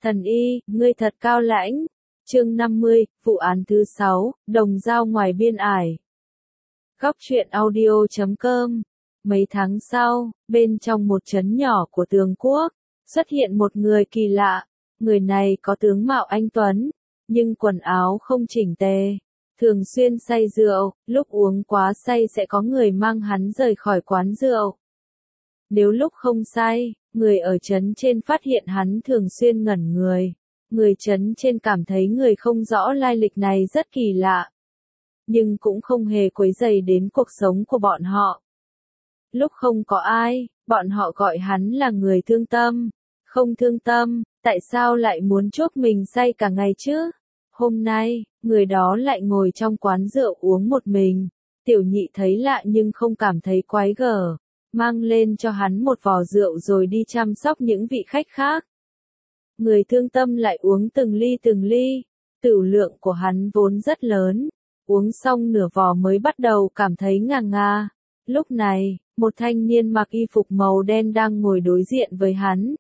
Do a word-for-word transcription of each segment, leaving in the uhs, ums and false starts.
Thần y, ngươi thật cao lãnh. Chương năm mươi, vụ án thứ sáu, đồng dao ngoài biên ải. Góc truyện audio chấm com. Mấy tháng sau, bên trong một trấn nhỏ của Tường Quốc, xuất hiện một người kỳ lạ. Người này có tướng mạo anh tuấn, nhưng quần áo không chỉnh tề. Thường xuyên say rượu, lúc uống quá say sẽ có người mang hắn rời khỏi quán rượu. Nếu lúc không say, người ở trấn trên phát hiện hắn thường xuyên ngẩn người. Người trấn trên cảm thấy người không rõ lai lịch này rất kỳ lạ, nhưng cũng không hề quấy rầy đến cuộc sống của bọn họ. Lúc không có ai, bọn họ gọi hắn là người thương tâm. Không thương tâm, tại sao lại muốn chuốc mình say cả ngày chứ? Hôm nay, người đó lại ngồi trong quán rượu uống một mình. Tiểu nhị thấy lạ nhưng không cảm thấy quái gở, mang lên cho hắn một vò rượu rồi đi chăm sóc những vị khách khác. Người thương tâm lại uống từng ly từng ly, tửu lượng của hắn vốn rất lớn, uống xong nửa vò mới bắt đầu cảm thấy ngà ngà. Lúc này, một thanh niên mặc y phục màu đen đang ngồi đối diện với hắn.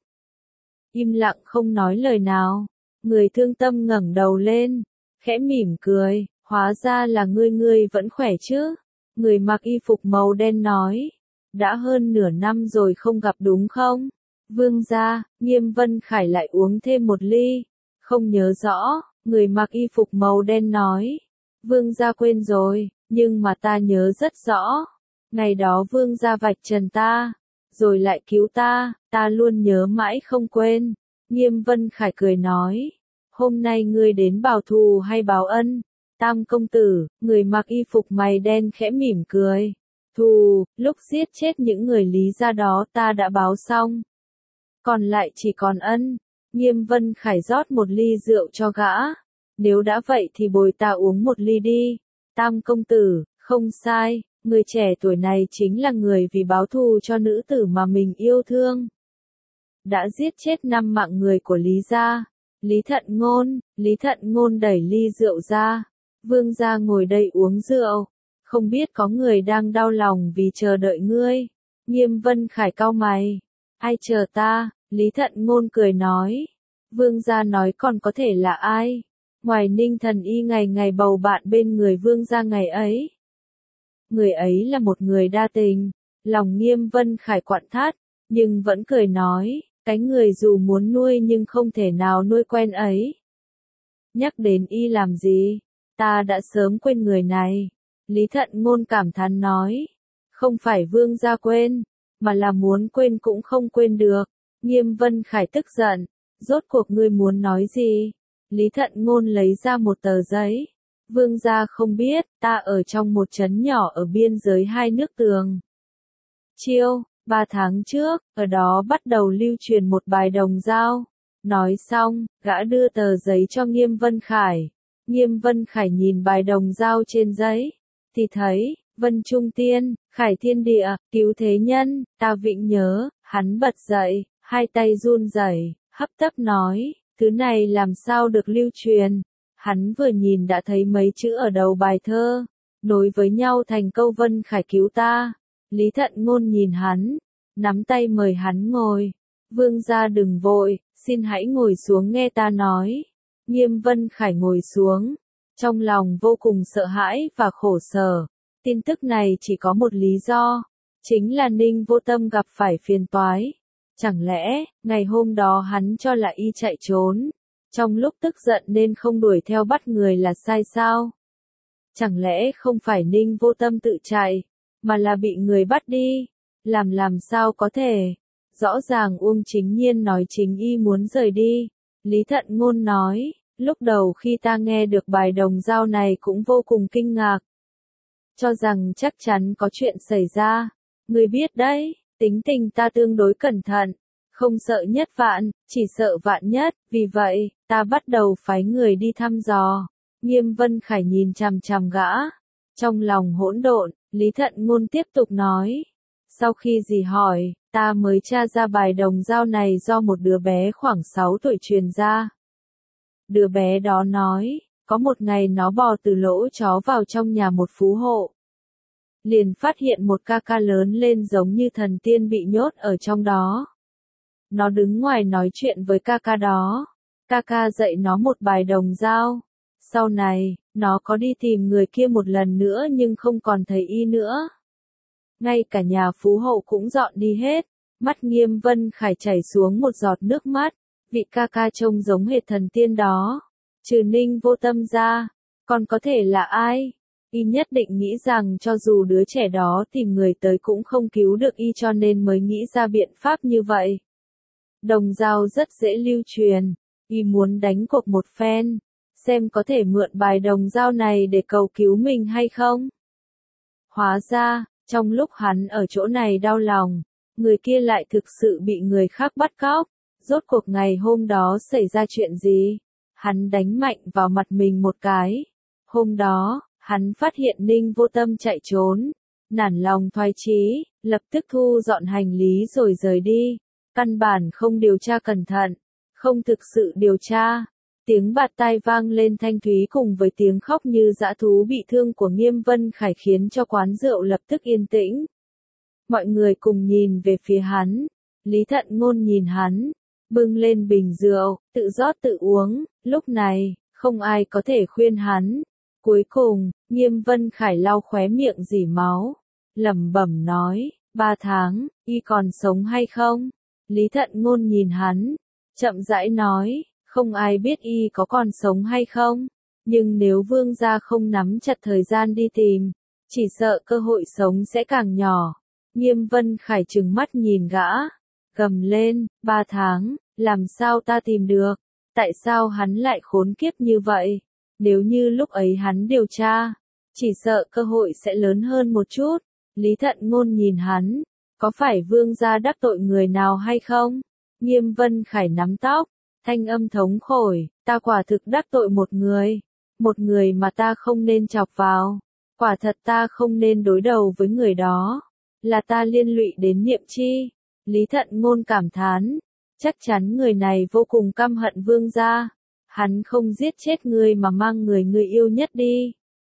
Im lặng không nói lời nào, người thương tâm ngẩng đầu lên, khẽ mỉm cười, hóa ra là ngươi ngươi vẫn khỏe chứ? Người mặc y phục màu đen nói, đã hơn nửa năm rồi không gặp đúng không? Vương gia, Nghiêm Vân Khải lại uống thêm một ly. Không nhớ rõ, người mặc y phục màu đen nói. Vương gia quên rồi, nhưng mà ta nhớ rất rõ. Ngày đó vương gia vạch trần ta, rồi lại cứu ta, ta luôn nhớ mãi không quên. Nghiêm Vân Khải cười nói, hôm nay ngươi đến báo thù hay báo ân? Tam công tử, người mặc y phục mày đen khẽ mỉm cười. Thù, lúc giết chết những người Lý gia đó ta đã báo xong. Còn lại chỉ còn ân. Nghiêm Vân Khải rót một ly rượu cho gã. Nếu đã vậy thì bồi ta uống một ly đi. Tam công tử, không sai, người trẻ tuổi này chính là người vì báo thù cho nữ tử mà mình yêu thương. Đã giết chết năm mạng người của Lý gia. Lý Thận Ngôn, Lý Thận Ngôn đẩy ly rượu ra. Vương gia ngồi đây uống rượu. Không biết có người đang đau lòng vì chờ đợi ngươi. Nghiêm Vân Khải cau mày. Ai chờ ta? Lý Thận Ngôn cười nói. Vương gia nói còn có thể là ai? Ngoài Ninh Thần Y ngày ngày bầu bạn bên người vương gia ngày ấy. Người ấy là một người đa tình. Lòng Nghiêm Vân Khải quặn thắt, nhưng vẫn cười nói, cái người dù muốn nuôi nhưng không thể nào nuôi quen ấy. Nhắc đến y làm gì? Ta đã sớm quên người này. Lý Thận Ngôn cảm thán nói. Không phải vương gia quên, mà là muốn quên cũng không quên được. Nghiêm Vân Khải tức giận. Rốt cuộc ngươi muốn nói gì? Lý Thận Ngôn lấy ra một tờ giấy. Vương gia không biết, ta ở trong một trấn nhỏ ở biên giới hai nước Tường Chiêu, ba tháng trước, ở đó bắt đầu lưu truyền một bài đồng dao. Nói xong, gã đưa tờ giấy cho Nghiêm Vân Khải. Nghiêm Vân Khải nhìn bài đồng dao trên giấy, thì thấy, Vân Trung Tiên, Khải Thiên Địa, Cứu Thế Nhân, ta vĩnh nhớ. Hắn bật dậy, hai tay run rẩy, hấp tấp nói, thứ này làm sao được lưu truyền. Hắn vừa nhìn đã thấy mấy chữ ở đầu bài thơ, nối với nhau thành câu Vân Khải cứu ta. Lý Thận Ngôn nhìn hắn, nắm tay mời hắn ngồi. Vương gia đừng vội, xin hãy ngồi xuống nghe ta nói. Nghiêm Vân Khải ngồi xuống, trong lòng vô cùng sợ hãi và khổ sở. Tin tức này chỉ có một lý do, chính là Ninh Vô Tâm gặp phải phiền toái. Chẳng lẽ, ngày hôm đó hắn cho là y chạy trốn, trong lúc tức giận nên không đuổi theo bắt người là sai sao? Chẳng lẽ không phải Ninh Vô Tâm tự chạy, mà là bị người bắt đi? Làm làm sao có thể? Rõ ràng Uông Chính Nhiên nói chính y muốn rời đi. Lý Thận Ngôn nói, lúc đầu khi ta nghe được bài đồng dao này cũng vô cùng kinh ngạc. Cho rằng chắc chắn có chuyện xảy ra. Ngươi biết đấy, tính tình ta tương đối cẩn thận, không sợ nhất vạn, chỉ sợ vạn nhất, vì vậy, ta bắt đầu phái người đi thăm dò. Nghiêm Vân Khải nhìn chằm chằm gã, trong lòng hỗn độn. Lý Thận Ngôn tiếp tục nói, sau khi dì hỏi, ta mới tra ra bài đồng dao này do một đứa bé khoảng sáu tuổi truyền ra. Đứa bé đó nói, có một ngày nó bò từ lỗ chó vào trong nhà một phú hộ. Liền phát hiện một ca ca lớn lên giống như thần tiên bị nhốt ở trong đó. Nó đứng ngoài nói chuyện với ca ca đó. ca ca dạy nó một bài đồng dao. Sau này, nó có đi tìm người kia một lần nữa nhưng không còn thấy y nữa. Ngay cả nhà phú hậu cũng dọn đi hết. Mắt Nghiêm Vân Khải chảy xuống một giọt nước mắt. Vị ca ca trông giống hệt thần tiên đó. Trừ Ninh Vô Tâm ra, còn có thể là ai? Y nhất định nghĩ rằng cho dù đứa trẻ đó tìm người tới cũng không cứu được y cho nên mới nghĩ ra biện pháp như vậy. Đồng dao rất dễ lưu truyền. Y muốn đánh cuộc một phen, xem có thể mượn bài đồng dao này để cầu cứu mình hay không. Hóa ra, trong lúc hắn ở chỗ này đau lòng, người kia lại thực sự bị người khác bắt cóc. Rốt cuộc ngày hôm đó xảy ra chuyện gì? Hắn đánh mạnh vào mặt mình một cái. Hôm đó, hắn phát hiện Ninh Vô Tâm chạy trốn. Nản lòng thoái chí, lập tức thu dọn hành lý rồi rời đi. Căn bản không điều tra cẩn thận, không thực sự điều tra. Tiếng bạt tai vang lên thanh thúy cùng với tiếng khóc như dã thú bị thương của Nghiêm Vân Khải khiến cho quán rượu lập tức yên tĩnh. Mọi người cùng nhìn về phía hắn. Lý Thận Ngôn nhìn hắn, bưng lên bình rượu, tự rót tự uống. Lúc này, không ai có thể khuyên hắn. Cuối cùng, Nghiêm Vân Khải lau khóe miệng rỉ máu, lẩm bẩm nói, ba tháng, y còn sống hay không? Lý Thận Ngôn nhìn hắn, chậm rãi nói, không ai biết y có còn sống hay không, nhưng nếu vương gia không nắm chặt thời gian đi tìm, chỉ sợ cơ hội sống sẽ càng nhỏ. Nghiêm Vân Khải trừng mắt nhìn gã, gầm lên, ba tháng, làm sao ta tìm được? Tại sao hắn lại khốn kiếp như vậy? Nếu như lúc ấy hắn điều tra, chỉ sợ cơ hội sẽ lớn hơn một chút. Lý Thận Ngôn nhìn hắn, có phải vương gia đắc tội người nào hay không? Nghiêm Vân Khải nắm tóc, thanh âm thống khổ, ta quả thực đắc tội một người, một người mà ta không nên chọc vào. Quả thật ta không nên đối đầu với người đó, là ta liên lụy đến Niệm Chi. Lý Thận Ngôn cảm thán, chắc chắn người này vô cùng căm hận vương gia. Hắn không giết chết ngươi mà mang người ngươi yêu nhất đi.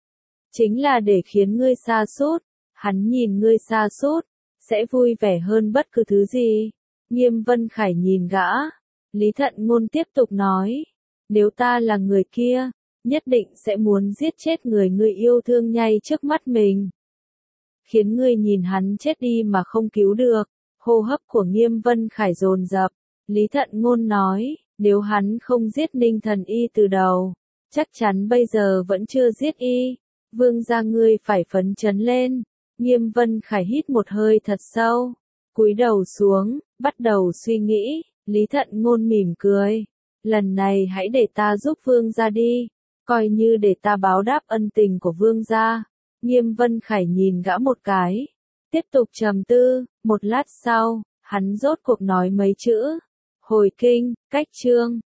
Chính là để khiến ngươi sa sút. Hắn nhìn ngươi sa sút, sẽ vui vẻ hơn bất cứ thứ gì. Nghiêm Vân Khải nhìn gã. Lý Thận Ngôn tiếp tục nói. Nếu ta là người kia, nhất định sẽ muốn giết chết người ngươi yêu thương ngay trước mắt mình. Khiến ngươi nhìn hắn chết đi mà không cứu được. Hô hấp của Nghiêm Vân Khải dồn dập. Lý Thận Ngôn nói. Nếu hắn không giết Ninh Thần Y từ đầu, chắc chắn bây giờ vẫn chưa giết y. Vương gia ngươi phải phấn chấn lên. Nghiêm Vân Khải hít một hơi thật sâu, cúi đầu xuống, bắt đầu suy nghĩ. Lý Thận Ngôn mỉm cười. Lần này hãy để ta giúp vương gia đi, coi như để ta báo đáp ân tình của vương gia. Nghiêm Vân Khải nhìn gã một cái, tiếp tục trầm tư. Một lát sau, hắn rốt cuộc nói mấy chữ. Hồi kinh, cách chương.